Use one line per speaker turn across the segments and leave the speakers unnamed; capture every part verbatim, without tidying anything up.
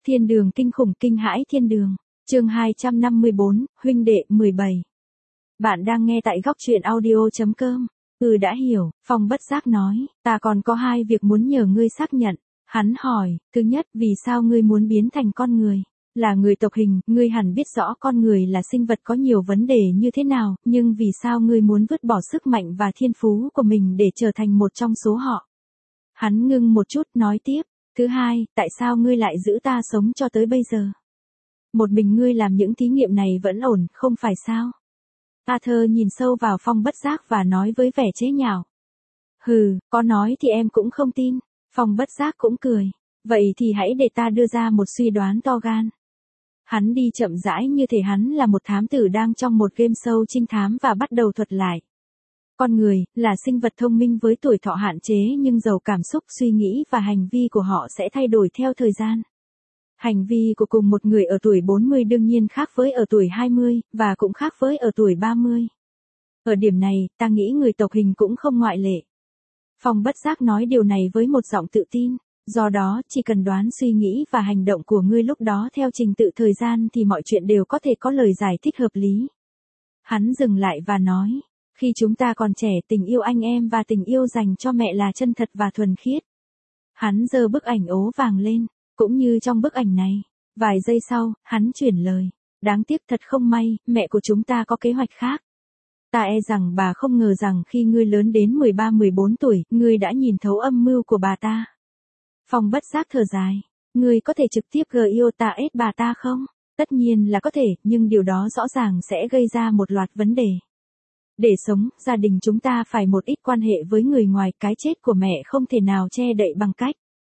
Thiên đường kinh khủng kinh hãi thiên đường. Chương hai trăm năm mươi bốn, huynh đệ mười bảy. Bạn đang nghe tại góc truyện audio chấm com. Ừ đã hiểu, Phong bất giác nói, ta còn có hai việc muốn nhờ ngươi xác nhận. Hắn hỏi, thứ nhất, vì sao ngươi muốn biến thành con người? Là người tộc hình, ngươi hẳn biết rõ con người là sinh vật có nhiều vấn đề như thế nào, nhưng vì sao ngươi muốn vứt bỏ sức mạnh và thiên phú của mình để trở thành một trong số họ? Hắn ngưng một chút, nói tiếp, thứ hai, tại sao ngươi lại giữ ta sống cho tới bây giờ? Một mình ngươi làm những thí nghiệm này vẫn ổn, không phải sao? Arthur nhìn sâu vào Phong bất giác và nói với vẻ chế nhạo. Hừ, có nói thì em cũng không tin. Phong bất giác cũng cười. Vậy thì hãy để ta đưa ra một suy đoán to gan. Hắn đi chậm rãi như thể hắn là một thám tử đang trong một game show trinh thám và bắt đầu thuật lại. Con người, là sinh vật thông minh với tuổi thọ hạn chế nhưng giàu cảm xúc, suy nghĩ và hành vi của họ sẽ thay đổi theo thời gian. Hành vi của cùng một người ở tuổi bốn mươi đương nhiên khác với ở tuổi hai mươi, và cũng khác với ở tuổi ba mươi. Ở điểm này, ta nghĩ người tộc hình cũng không ngoại lệ. Phong bất giác nói điều này với một giọng tự tin, do đó, chỉ cần đoán suy nghĩ và hành động của ngươi lúc đó theo trình tự thời gian thì mọi chuyện đều có thể có lời giải thích hợp lý. Hắn dừng lại và nói, khi chúng ta còn trẻ tình yêu anh em và tình yêu dành cho mẹ là chân thật và thuần khiết. Hắn giơ bức ảnh ố vàng lên. Cũng như trong bức ảnh này, vài giây sau, hắn chuyển lời. Đáng tiếc thật không may, mẹ của chúng ta có kế hoạch khác. Ta e rằng bà không ngờ rằng khi ngươi lớn đến mười ba mười bốn tuổi, ngươi đã nhìn thấu âm mưu của bà ta. Phong bất giác thở dài. Ngươi có thể trực tiếp gợi yêu ta ết bà ta không? Tất nhiên là có thể, nhưng điều đó rõ ràng sẽ gây ra một loạt vấn đề. Để sống, gia đình chúng ta phải một ít quan hệ với người ngoài, cái chết của mẹ không thể nào che đậy bằng cách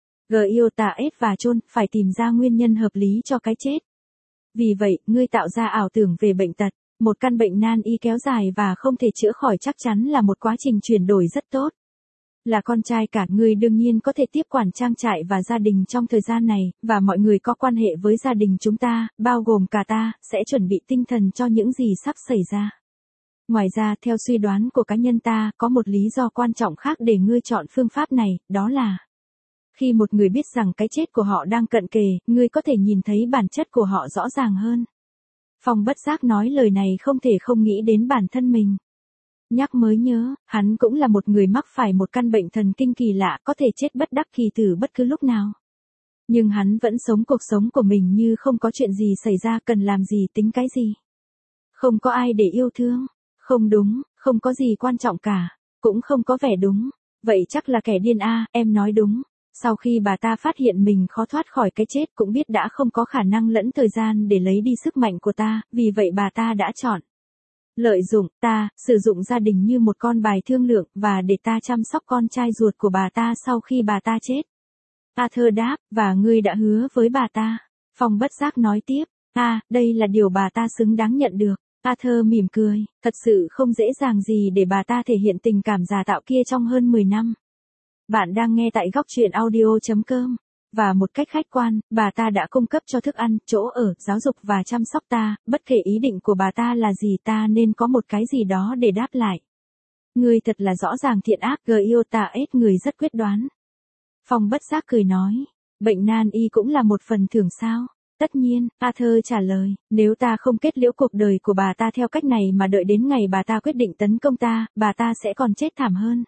G yêu tà ết và chôn, phải tìm ra nguyên nhân hợp lý cho cái chết. Vì vậy, ngươi tạo ra ảo tưởng về bệnh tật, một căn bệnh nan y kéo dài và không thể chữa khỏi chắc chắn là một quá trình chuyển đổi rất tốt. Là con trai cả, ngươi đương nhiên có thể tiếp quản trang trại và gia đình trong thời gian này, và mọi người có quan hệ với gia đình chúng ta, bao gồm cả ta, sẽ chuẩn bị tinh thần cho những gì sắp xảy ra. Ngoài ra, theo suy đoán của cá nhân ta, có một lý do quan trọng khác để ngươi chọn phương pháp này, đó là khi một người biết rằng cái chết của họ đang cận kề, ngươi có thể nhìn thấy bản chất của họ rõ ràng hơn. Phong bất giác nói lời này không thể không nghĩ đến bản thân mình. Nhắc mới nhớ, hắn cũng là một người mắc phải một căn bệnh thần kinh kỳ lạ, có thể chết bất đắc kỳ tử bất cứ lúc nào. Nhưng hắn vẫn sống cuộc sống của mình như không có chuyện gì xảy ra, cần làm gì tính cái gì. Không có ai để yêu thương. Không đúng, không có gì quan trọng cả. Cũng không có vẻ đúng. Vậy chắc là kẻ điên a, em nói đúng. Sau khi bà ta phát hiện mình khó thoát khỏi cái chết, cũng biết đã không có khả năng lẫn thời gian để lấy đi sức mạnh của ta, vì vậy bà ta đã chọn lợi dụng ta, sử dụng gia đình như một con bài thương lượng, và để ta chăm sóc con trai ruột của bà ta sau khi bà ta chết. Arthur đáp, và ngươi đã hứa với bà ta. Phong bất giác nói tiếp, à, đây là điều bà ta xứng đáng nhận được. Arthur mỉm cười, thật sự không dễ dàng gì để bà ta thể hiện tình cảm giả tạo kia trong hơn mười năm. Bạn đang nghe tại góc truyện audio chấm com. Và một cách khách quan, bà ta đã cung cấp cho thức ăn, chỗ ở, giáo dục và chăm sóc ta, bất kể ý định của bà ta là gì ta nên có một cái gì đó để đáp lại. Ngươi thật là rõ ràng thiện ác, gờ yêu ta ết, người rất quyết đoán. Phong bất giác cười nói, bệnh nan y cũng là một phần thưởng sao? Tất nhiên, Arthur trả lời, nếu ta không kết liễu cuộc đời của bà ta theo cách này mà đợi đến ngày bà ta quyết định tấn công ta, bà ta sẽ còn chết thảm hơn.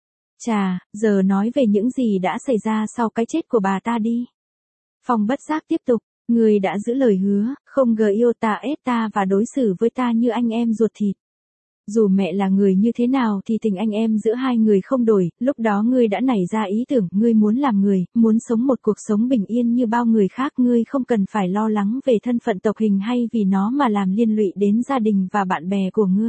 Chà, giờ nói về những gì đã xảy ra sau cái chết của bà ta đi. Phong bất giác tiếp tục, người đã giữ lời hứa, không gờ yêu ta ết ta và đối xử với ta như anh em ruột thịt. Dù mẹ là người như thế nào thì tình anh em giữa hai người không đổi, lúc đó ngươi đã nảy ra ý tưởng, ngươi muốn làm người, muốn sống một cuộc sống bình yên như bao người khác, ngươi không cần phải lo lắng về thân phận tộc hình hay vì nó mà làm liên lụy đến gia đình và bạn bè của ngươi.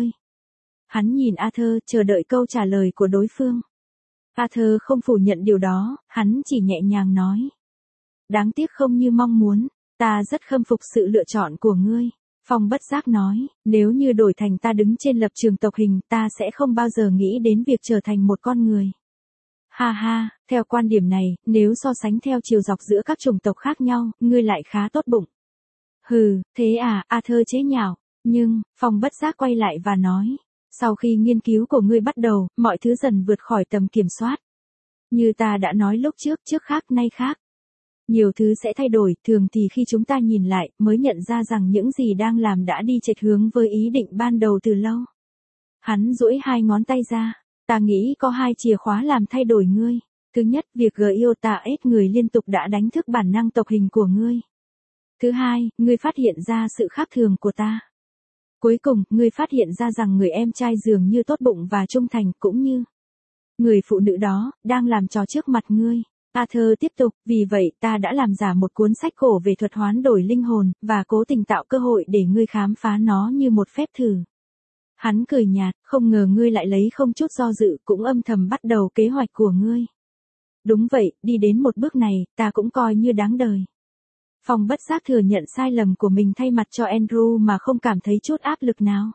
Hắn nhìn Arthur, chờ đợi câu trả lời của đối phương. Arthur không phủ nhận điều đó, hắn chỉ nhẹ nhàng nói. Đáng tiếc không như mong muốn, ta rất khâm phục sự lựa chọn của ngươi. Phong bất giác nói, nếu như đổi thành ta đứng trên lập trường tộc hình, ta sẽ không bao giờ nghĩ đến việc trở thành một con người. Ha ha, theo quan điểm này, nếu so sánh theo chiều dọc giữa các chủng tộc khác nhau, ngươi lại khá tốt bụng. Hừ, thế à, Arthur chế nhạo, nhưng, Phong bất giác quay lại và nói. Sau khi nghiên cứu của ngươi bắt đầu, mọi thứ dần vượt khỏi tầm kiểm soát. Như ta đã nói lúc trước, trước khác nay khác. Nhiều thứ sẽ thay đổi, thường thì khi chúng ta nhìn lại, mới nhận ra rằng những gì đang làm đã đi chệch hướng với ý định ban đầu từ lâu. Hắn duỗi hai ngón tay ra. Ta nghĩ có hai chìa khóa làm thay đổi ngươi. Thứ nhất, việc G yêu ta ết người liên tục đã đánh thức bản năng tộc hình của ngươi. Thứ hai, ngươi phát hiện ra sự khác thường của ta. Cuối cùng, ngươi phát hiện ra rằng người em trai dường như tốt bụng và trung thành, cũng như người phụ nữ đó, đang làm trò trước mặt ngươi. Arthur tiếp tục, vì vậy ta đã làm giả một cuốn sách cổ về thuật hoán đổi linh hồn, và cố tình tạo cơ hội để ngươi khám phá nó như một phép thử. Hắn cười nhạt, không ngờ ngươi lại lấy không chút do dự, cũng âm thầm bắt đầu kế hoạch của ngươi. Đúng vậy, đi đến một bước này, ta cũng coi như đáng đời. Phong bất giác thừa nhận sai lầm của mình thay mặt cho Andrew mà không cảm thấy chút áp lực nào.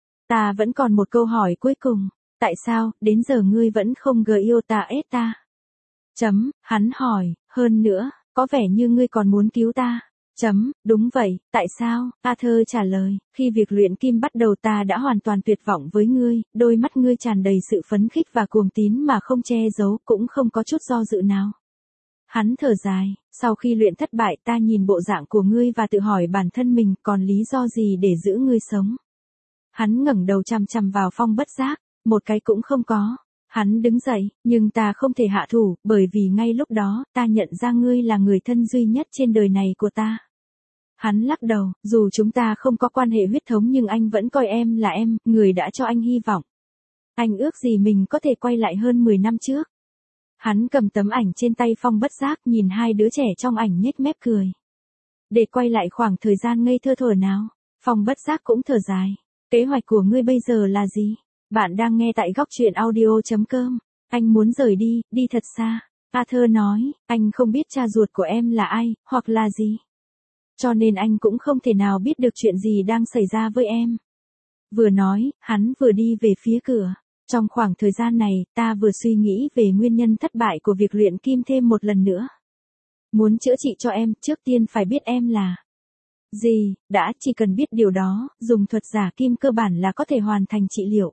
Ta vẫn còn một câu hỏi cuối cùng. Tại sao, đến giờ ngươi vẫn không gờ yêu ta ết ta? Chấm, hắn hỏi, hơn nữa, có vẻ như ngươi còn muốn cứu ta. Chấm, đúng vậy, tại sao? Arthur trả lời, khi việc luyện kim bắt đầu ta đã hoàn toàn tuyệt vọng với ngươi, đôi mắt ngươi tràn đầy sự phấn khích và cuồng tín mà không che giấu, cũng không có chút do dự nào. Hắn thở dài, sau khi luyện thất bại ta nhìn bộ dạng của ngươi và tự hỏi bản thân mình còn lý do gì để giữ ngươi sống. Hắn ngẩng đầu chằm chằm vào Phong bất giác, một cái cũng không có. Hắn đứng dậy, nhưng ta không thể hạ thủ, bởi vì ngay lúc đó, ta nhận ra ngươi là người thân duy nhất trên đời này của ta. Hắn lắc đầu, dù chúng ta không có quan hệ huyết thống nhưng anh vẫn coi em là em, người đã cho anh hy vọng. Anh ước gì mình có thể quay lại hơn mười năm trước. Hắn cầm tấm ảnh trên tay Phong bất giác, nhìn hai đứa trẻ trong ảnh nhếch mép cười. Để quay lại khoảng thời gian ngây thơ thuở nào, Phong bất giác cũng thở dài. Kế hoạch của ngươi bây giờ là gì? Bạn đang nghe tại góc truyện audio chấm com. Anh muốn rời đi, đi thật xa. Arthur nói, anh không biết cha ruột của em là ai, hoặc là gì. Cho nên anh cũng không thể nào biết được chuyện gì đang xảy ra với em. Vừa nói, hắn vừa đi về phía cửa. Trong khoảng thời gian này, ta vừa suy nghĩ về nguyên nhân thất bại của việc luyện kim thêm một lần nữa. Muốn chữa trị cho em, trước tiên phải biết em là gì, đã chỉ cần biết điều đó, dùng thuật giả kim cơ bản là có thể hoàn thành trị liệu.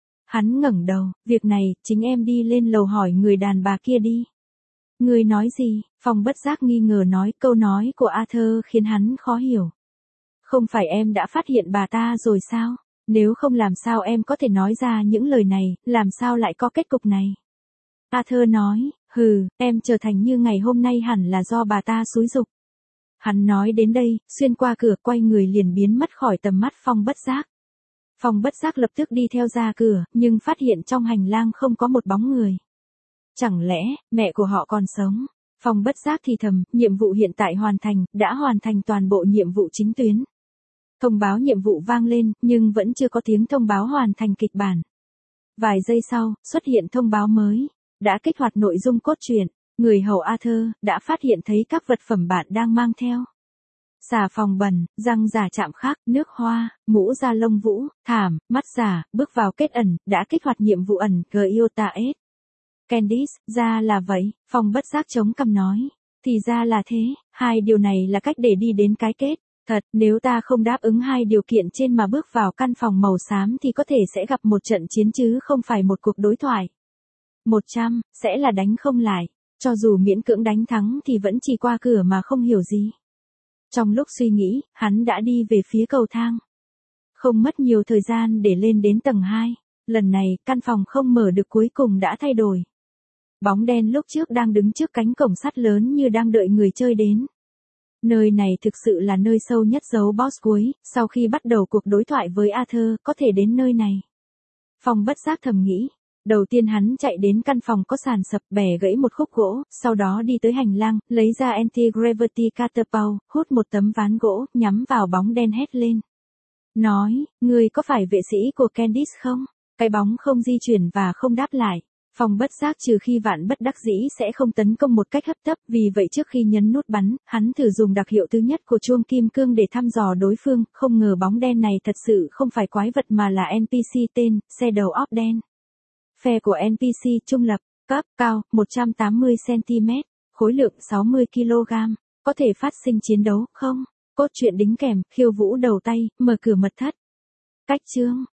Hắn ngẩng đầu, việc này, chính em đi lên lầu hỏi người đàn bà kia đi. Người nói gì? Phong bất giác nghi ngờ nói, câu nói của Arthur khiến hắn khó hiểu. Không phải em đã phát hiện bà ta rồi sao? Nếu không làm sao em có thể nói ra những lời này, làm sao lại có kết cục này? Arthur nói, hừ, em trở thành như ngày hôm nay hẳn là do bà ta xúi giục. Hắn nói đến đây, xuyên qua cửa quay người liền biến mất khỏi tầm mắt Phong bất giác. Phong bất giác lập tức đi theo ra cửa, nhưng phát hiện trong hành lang không có một bóng người. Chẳng lẽ, mẹ của họ còn sống? Phong bất giác thì thầm, nhiệm vụ hiện tại hoàn thành, đã hoàn thành toàn bộ nhiệm vụ chính tuyến. Thông báo nhiệm vụ vang lên, nhưng vẫn chưa có tiếng thông báo hoàn thành kịch bản. Vài giây sau, xuất hiện thông báo mới. Đã kích hoạt nội dung cốt truyện. Người hầu Arthur, đã phát hiện thấy các vật phẩm bạn đang mang theo. Xà phòng bẩn, răng giả chạm khắc, nước hoa, mũ da lông vũ, thảm, mắt giả, bước vào kết ẩn, đã kích hoạt nhiệm vụ ẩn, Giota S. Candice, ra là vậy, Phong bất giác chống cằm nói. Thì ra là thế, hai điều này là cách để đi đến cái kết. Thật, nếu ta không đáp ứng hai điều kiện trên mà bước vào căn phòng màu xám thì có thể sẽ gặp một trận chiến chứ không phải một cuộc đối thoại. một trăm, sẽ là đánh không lại. Cho dù miễn cưỡng đánh thắng thì vẫn chỉ qua cửa mà không hiểu gì. Trong lúc suy nghĩ, hắn đã đi về phía cầu thang. Không mất nhiều thời gian để lên đến tầng hai. Lần này, căn phòng không mở được cuối cùng đã thay đổi. Bóng đen lúc trước đang đứng trước cánh cổng sắt lớn như đang đợi người chơi đến. Nơi này thực sự là nơi sâu nhất giấu boss cuối, sau khi bắt đầu cuộc đối thoại với Arthur, có thể đến nơi này. Phong bất giác thầm nghĩ. Đầu tiên hắn chạy đến căn phòng có sàn sập, bẻ gãy một khúc gỗ, sau đó đi tới hành lang, lấy ra anti-gravity catapult, hút một tấm ván gỗ, nhắm vào bóng đen hét lên. Nói, người có phải vệ sĩ của Candice không? Cái bóng không di chuyển và không đáp lại. Phong bất giác trừ khi vạn bất đắc dĩ sẽ không tấn công một cách hấp tấp, vì vậy trước khi nhấn nút bắn, hắn thử dùng đặc hiệu thứ nhất của chuông kim cương để thăm dò đối phương, không ngờ bóng đen này thật sự không phải quái vật mà là en pê xê tên, xe đầu óc đen. Phe của en pê xê trung lập, cấp, cao, một trăm tám mươi xăng-ti-mét, khối lượng sáu mươi ki lô gam, có thể phát sinh chiến đấu, không? Cốt truyện đính kèm, khiêu vũ đầu tay, mở cửa mật thất. Cách chương.